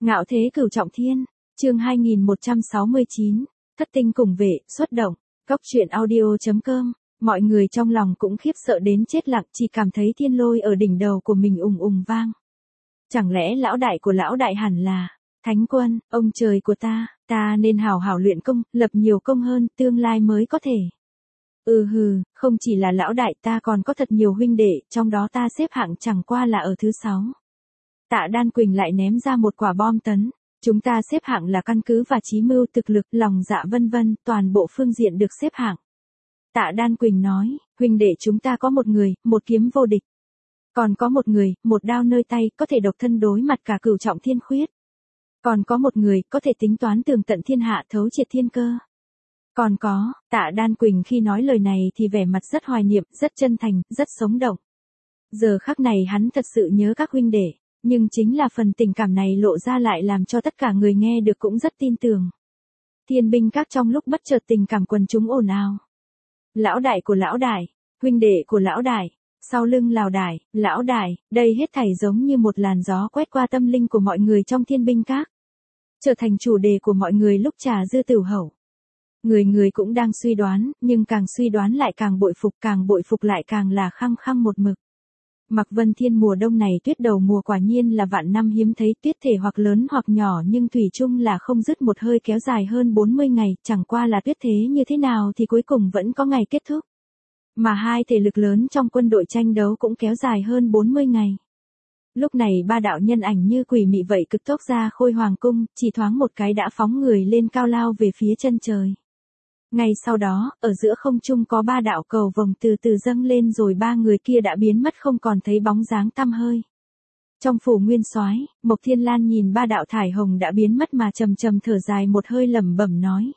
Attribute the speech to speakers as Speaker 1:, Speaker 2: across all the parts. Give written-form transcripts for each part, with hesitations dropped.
Speaker 1: Ngạo thế cửu trọng thiên, chương 2169, thất tinh cùng vệ, xuất động, Cốc truyện audio.com, mọi người trong lòng cũng khiếp sợ đến chết lặng, chỉ cảm thấy thiên lôi ở đỉnh đầu của mình ùng ùng vang. Chẳng lẽ lão đại của lão đại hẳn là, Thánh Quân, ông trời của ta nên hào hào luyện công, lập nhiều công hơn, tương lai mới có thể. Không chỉ là lão đại, ta còn có thật nhiều huynh đệ, trong đó ta xếp hạng chẳng qua là ở thứ 6. Tạ Đan Quỳnh lại ném ra một quả bom tấn. Chúng ta xếp hạng là căn cứ và chí mưu, thực lực, lòng dạ vân vân, toàn bộ phương diện được xếp hạng. Tạ Đan Quỳnh nói, huynh đệ chúng ta có một người, một kiếm vô địch. Còn có một người, một đao nơi tay, có thể độc thân đối mặt cả cửu trọng thiên khuyết. Còn có một người, có thể tính toán tường tận thiên hạ, thấu triệt thiên cơ. Còn có, Tạ Đan Quỳnh khi nói lời này thì vẻ mặt rất hoài niệm, rất chân thành, rất sống động. Giờ khắc này hắn thật sự nhớ các huynh đệ. Nhưng chính là phần tình cảm này lộ ra lại làm cho tất cả người nghe được cũng rất tin tưởng. Thiên binh các trong lúc bất chợt tình cảm quần chúng ồn ào. Lão đại của lão đại, huynh đệ của lão đại, sau lưng lão đại, đây hết thảy giống như một làn gió quét qua tâm linh của mọi người trong thiên binh các. Trở thành chủ đề của mọi người lúc trà dư tửu hậu. Người người cũng đang suy đoán, nhưng càng suy đoán lại càng bội phục lại càng là khăng khăng một mực. Mạc Vân Thiên mùa đông này tuyết đầu mùa quả nhiên là vạn năm hiếm thấy, tuyết thể hoặc lớn hoặc nhỏ nhưng thủy chung là không dứt một hơi, kéo dài hơn 40 ngày, chẳng qua là tuyết thế như thế nào thì cuối cùng vẫn có ngày kết thúc. Mà hai thể lực lớn trong quân đội tranh đấu cũng kéo dài hơn 40 ngày. Lúc này ba đạo nhân ảnh như quỷ mị vậy cực tốc ra Khôi Hoàng cung, chỉ thoáng một cái đã phóng người lên cao lao về phía chân trời. Ngay sau đó, ở giữa không trung có ba đạo cầu vồng từ từ dâng lên rồi ba người kia đã biến mất không còn thấy bóng dáng tăm hơi. Trong phủ nguyên soái, Mộc Thiên Lan nhìn ba đạo thải hồng đã biến mất mà trầm trầm thở dài một hơi lẩm bẩm nói.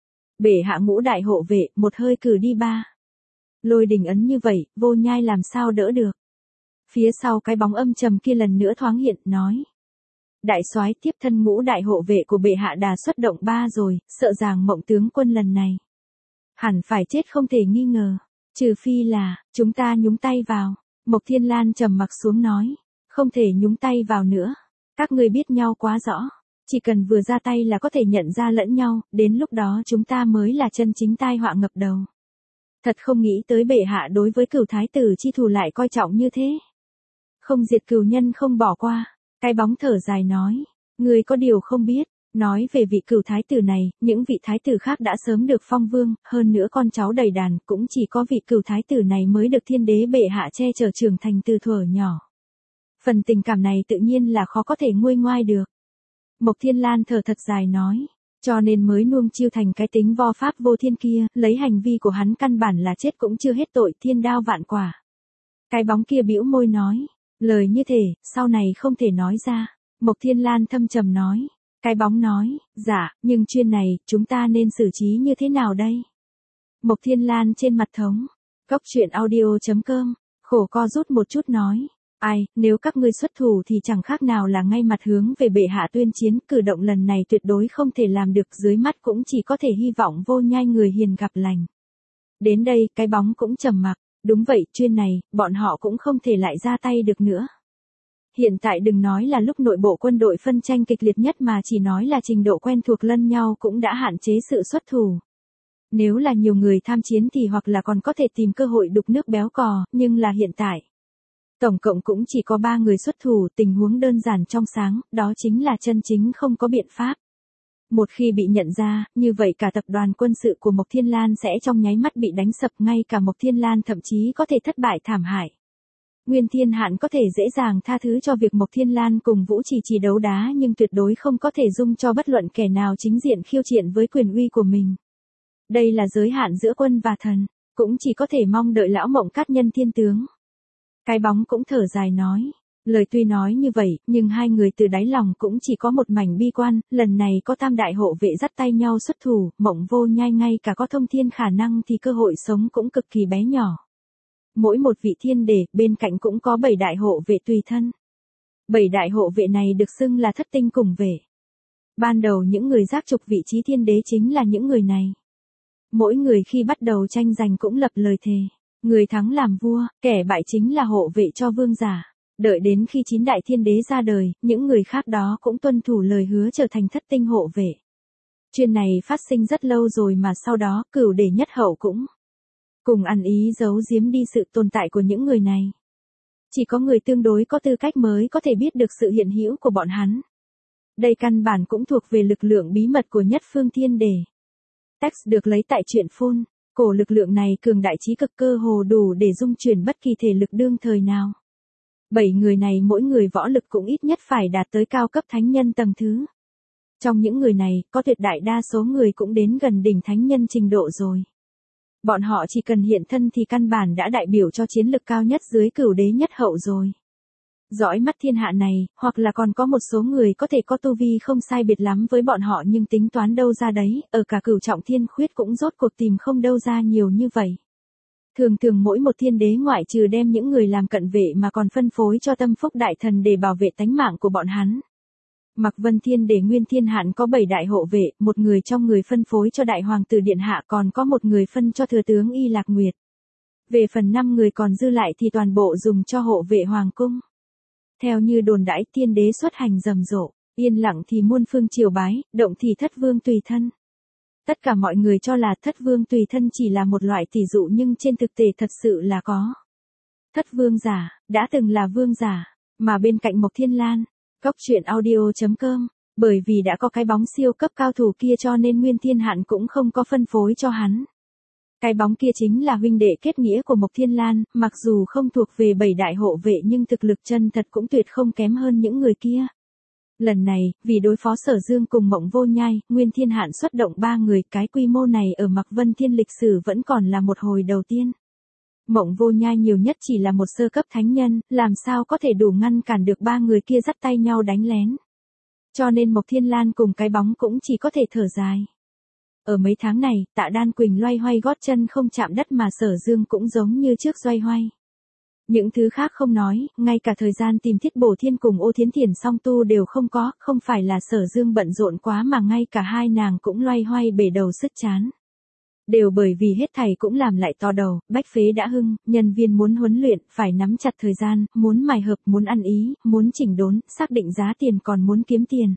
Speaker 1: Bệ hạ ngũ đại hộ vệ, một hơi cử đi ba. Lôi đình ấn như vậy, Vô Nhai làm sao đỡ được. Phía sau cái bóng âm trầm kia lần nữa thoáng hiện, nói. Đại soái, tiếp thân ngũ đại hộ vệ của bệ hạ đà xuất động ba rồi, sợ rằng Mộng tướng quân lần này hẳn phải chết không thể nghi ngờ, trừ phi là chúng ta nhúng tay vào. Mộc Thiên Lan trầm mặc xuống nói, không thể nhúng tay vào nữa, các ngươi biết nhau quá rõ, chỉ cần vừa ra tay là có thể nhận ra lẫn nhau, đến lúc đó chúng ta mới là chân chính tai họa ngập đầu. Thật không nghĩ tới bệ hạ đối với cửu thái tử chi thù lại coi trọng như thế. Không diệt cửu nhân không bỏ qua. Cái bóng thở dài nói, người có điều không biết, nói về vị cửu thái tử này, những vị thái tử khác đã sớm được phong vương, hơn nữa con cháu đầy đàn, cũng chỉ có vị cửu thái tử này mới được thiên đế bệ hạ che chở trưởng thành từ thuở nhỏ. Phần tình cảm này tự nhiên là khó có thể nguôi ngoai được. Mộc Thiên Lan thở thật dài nói, cho nên mới nuông chiêu thành cái tính vo pháp vô thiên kia, lấy hành vi của hắn căn bản là chết cũng chưa hết tội, thiên đao vạn quả. Cái bóng kia bĩu môi nói. Lời như thế, sau này không thể nói ra. Mộc Thiên Lan thâm trầm nói. Cái bóng nói, dạ, nhưng chuyện này, chúng ta nên xử trí như thế nào đây? Mộc Thiên Lan trên mặt thống. Cốc truyện audio.com, khổ co rút một chút nói. Ai, nếu các ngươi xuất thủ thì chẳng khác nào là ngay mặt hướng về bệ hạ tuyên chiến, cử động lần này tuyệt đối không thể làm được, dưới mắt cũng chỉ có thể hy vọng Vô Nhai người hiền gặp lành. Đến đây, cái bóng cũng trầm mặc. Đúng vậy, chuyên này, bọn họ cũng không thể lại ra tay được nữa. Hiện tại đừng nói là lúc nội bộ quân đội phân tranh kịch liệt nhất mà chỉ nói là trình độ quen thuộc lẫn nhau cũng đã hạn chế sự xuất thủ. Nếu là nhiều người tham chiến thì hoặc là còn có thể tìm cơ hội đục nước béo cò, nhưng là hiện tại. Tổng cộng cũng chỉ có 3 người xuất thủ, tình huống đơn giản trong sáng, đó chính là chân chính không có biện pháp. Một khi bị nhận ra, như vậy cả tập đoàn quân sự của Mộc Thiên Lan sẽ trong nháy mắt bị đánh sập, ngay cả Mộc Thiên Lan thậm chí có thể thất bại thảm hại. Nguyên Thiên Hạn có thể dễ dàng tha thứ cho việc Mộc Thiên Lan cùng Vũ Trì đấu đá nhưng tuyệt đối không có thể dung cho bất luận kẻ nào chính diện khiêu chiến với quyền uy của mình. Đây là giới hạn giữa quân và thần, cũng chỉ có thể mong đợi lão Mộng Cát nhân thiên tướng. Cái bóng cũng thở dài nói. Lời tuy nói như vậy, nhưng hai người từ đáy lòng cũng chỉ có một mảnh bi quan, lần này có tam đại hộ vệ dắt tay nhau xuất thủ, Mộng Vô Nhai ngay cả có thông thiên khả năng thì cơ hội sống cũng cực kỳ bé nhỏ. Mỗi một vị thiên đế, bên cạnh cũng có 7 đại hộ vệ tùy thân. 7 đại hộ vệ này được xưng là thất tinh cùng vệ. Ban đầu những người giác trục vị trí thiên đế chính là những người này. Mỗi người khi bắt đầu tranh giành cũng lập lời thề. Người thắng làm vua, kẻ bại chính là hộ vệ cho vương giả. Đợi đến khi 9 đại thiên đế ra đời, những người khác đó cũng tuân thủ lời hứa trở thành thất tinh hộ vệ. Chuyện này phát sinh rất lâu rồi mà sau đó Cửu Đế nhất hậu cũng cùng ăn ý giấu giếm đi sự tồn tại của những người này. Chỉ có người tương đối có tư cách mới có thể biết được sự hiện hữu của bọn hắn. Đây căn bản cũng thuộc về lực lượng bí mật của Nhất Phương Thiên Đế. Text được lấy tại truyện Phun. Cổ lực lượng này cường đại trí cực, cơ hồ đủ để dung chuyển bất kỳ thể lực đương thời nào. 7 người này mỗi người võ lực cũng ít nhất phải đạt tới cao cấp thánh nhân tầng thứ. Trong những người này, có tuyệt đại đa số người cũng đến gần đỉnh thánh nhân trình độ rồi. Bọn họ chỉ cần hiện thân thì căn bản đã đại biểu cho chiến lực cao nhất dưới Cửu Đế nhất hậu rồi. Dõi mắt thiên hạ này, hoặc là còn có một số người có thể có tu vi không sai biệt lắm với bọn họ nhưng tính toán đâu ra đấy, ở cả Cửu Trọng Thiên Khuyết cũng rốt cuộc tìm không đâu ra nhiều như vậy. Thường thường mỗi một thiên đế ngoại trừ đem những người làm cận vệ mà còn phân phối cho tâm phúc đại thần để bảo vệ tánh mạng của bọn hắn. Mạc Vân Thiên Đế Nguyên Thiên Hạn có 7 đại hộ vệ, một người trong người phân phối cho đại hoàng tử điện hạ, còn có một người phân cho thừa tướng Y Lạc Nguyệt. Về phần 5 người còn dư lại thì toàn bộ dùng cho hộ vệ hoàng cung. Theo như đồn đãi, thiên đế xuất hành rầm rộ, yên lặng thì muôn phương triều bái, động thì thất vương tùy thân. Tất cả mọi người cho là thất vương tùy thân chỉ là một loại tỷ dụ nhưng trên thực tế thật sự là có. Thất vương giả, đã từng là vương giả, mà bên cạnh Mộc Thiên Lan, Cốc truyện audio.com, bởi vì đã có cái bóng siêu cấp cao thủ kia cho nên Nguyên Thiên Hạn cũng không có phân phối cho hắn. Cái bóng kia chính là huynh đệ kết nghĩa của Mộc Thiên Lan, mặc dù không thuộc về 7 đại hộ vệ nhưng thực lực chân thật cũng tuyệt không kém hơn những người kia. Lần này, vì đối phó Sở Dương cùng Mộng Vô Nhai, Nguyên Thiên Hạn xuất động 3 người, cái quy mô này ở Mạc Vân Thiên lịch sử vẫn còn là một hồi đầu tiên. Mộng Vô Nhai nhiều nhất chỉ là một sơ cấp thánh nhân, làm sao có thể đủ ngăn cản được 3 người kia dắt tay nhau đánh lén. Cho nên Mộc Thiên Lan cùng cái bóng cũng chỉ có thể thở dài. Ở mấy tháng này, Tạ Đan Quỳnh loay hoay gót chân không chạm đất mà Sở Dương cũng giống như trước loay hoay. Những thứ khác không nói, ngay cả thời gian tìm Thiết Bổ Thiên cùng Ô Thiến Thiền song tu đều không có, không phải là Sở Dương bận rộn quá mà ngay cả hai nàng cũng loay hoay bể đầu sứt chán. Đều bởi vì hết thảy cũng làm lại to đầu, bách phế đã hưng, nhân viên muốn huấn luyện, phải nắm chặt thời gian, muốn mài hợp, muốn ăn ý, muốn chỉnh đốn, xác định giá tiền còn muốn kiếm tiền.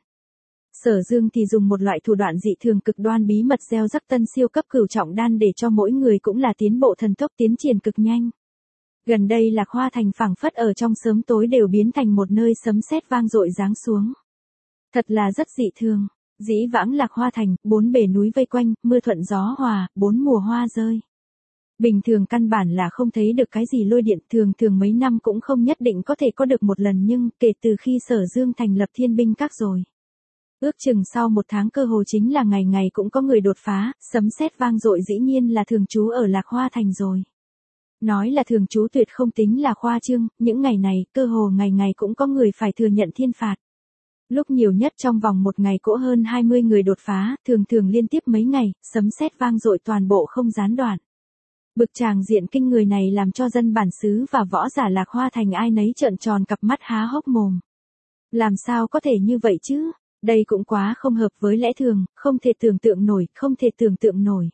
Speaker 1: Sở Dương thì dùng một loại thủ đoạn dị thường cực đoan bí mật gieo rắc tân siêu cấp cửu trọng đan để cho mỗi người cũng là tiến bộ thần tốc tiến triển cực nhanh. Gần đây Lạc Hoa Thành phảng phất ở trong sớm tối đều biến thành một nơi sấm sét vang dội giáng xuống. Thật là rất dị thường. Dĩ vãng Lạc Hoa Thành, 4 bề núi vây quanh, mưa thuận gió hòa, 4 mùa hoa rơi. Bình thường căn bản là không thấy được cái gì lôi điện, thường mấy năm cũng không nhất định có thể có được một lần nhưng kể từ khi Sở Dương thành lập Thiên Binh Các rồi. Ước chừng sau 1 tháng cơ hồ chính là ngày ngày cũng có người đột phá, sấm sét vang dội dĩ nhiên là thường trú ở Lạc Hoa Thành rồi. Nói là thường trú tuyệt không tính là khoa trương, những ngày này, cơ hồ ngày ngày cũng có người phải thừa nhận thiên phạt. Lúc nhiều nhất trong vòng một ngày cỗ hơn 20 người đột phá, thường liên tiếp mấy ngày, sấm sét vang dội toàn bộ không gián đoạn. Bực tràng diện kinh người này làm cho dân bản xứ và võ giả Lạc Hoa Thành ai nấy trợn tròn cặp mắt há hốc mồm. Làm sao có thể như vậy chứ? Đây cũng quá không hợp với lẽ thường, không thể tưởng tượng nổi.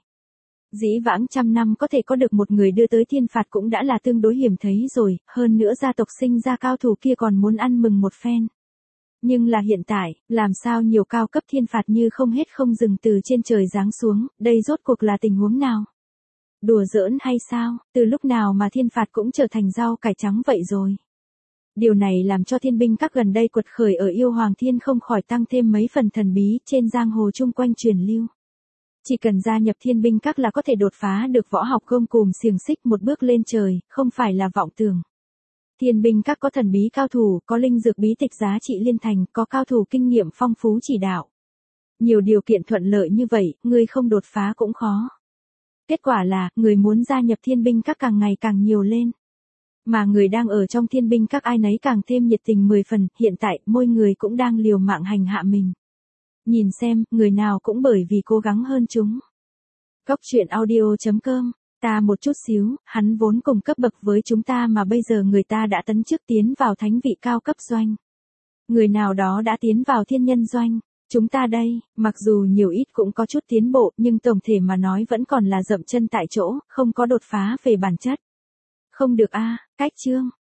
Speaker 1: Dĩ vãng trăm năm có thể có được một người đưa tới thiên phạt cũng đã là tương đối hiếm thấy rồi, hơn nữa gia tộc sinh ra cao thủ kia còn muốn ăn mừng một phen. Nhưng là hiện tại, làm sao nhiều cao cấp thiên phạt như không hết không dừng từ trên trời giáng xuống, đây rốt cuộc là tình huống nào? Đùa giỡn hay sao, từ lúc nào mà thiên phạt cũng trở thành rau cải trắng vậy rồi? Điều này làm cho Thiên Binh Các gần đây quật khởi ở Yêu Hoàng Thiên không khỏi tăng thêm mấy phần thần bí trên giang hồ chung quanh truyền lưu. Chỉ cần gia nhập Thiên Binh Các là có thể đột phá được võ học gông cùm xiềng xích một bước lên trời, không phải là vọng tưởng. Thiên Binh Các có thần bí cao thủ, có linh dược bí tịch giá trị liên thành, có cao thủ kinh nghiệm phong phú chỉ đạo. Nhiều điều kiện thuận lợi như vậy, người không đột phá cũng khó. Kết quả là, người muốn gia nhập Thiên Binh Các càng ngày càng nhiều lên. Mà người đang ở trong Thiên Binh Các ai nấy càng thêm nhiệt tình 10 phần, hiện tại, mỗi người cũng đang liều mạng hành hạ mình. Nhìn xem, người nào cũng bởi vì cố gắng hơn chúng. Cốc truyện audio.com, ta một chút xíu, hắn vốn cùng cấp bậc với chúng ta mà bây giờ người ta đã tấn chức tiến vào thánh vị cao cấp doanh. Người nào đó đã tiến vào thiên nhân doanh. Chúng ta đây, mặc dù nhiều ít cũng có chút tiến bộ, nhưng tổng thể mà nói vẫn còn là dậm chân tại chỗ, không có đột phá về bản chất. Không được a, cách chương.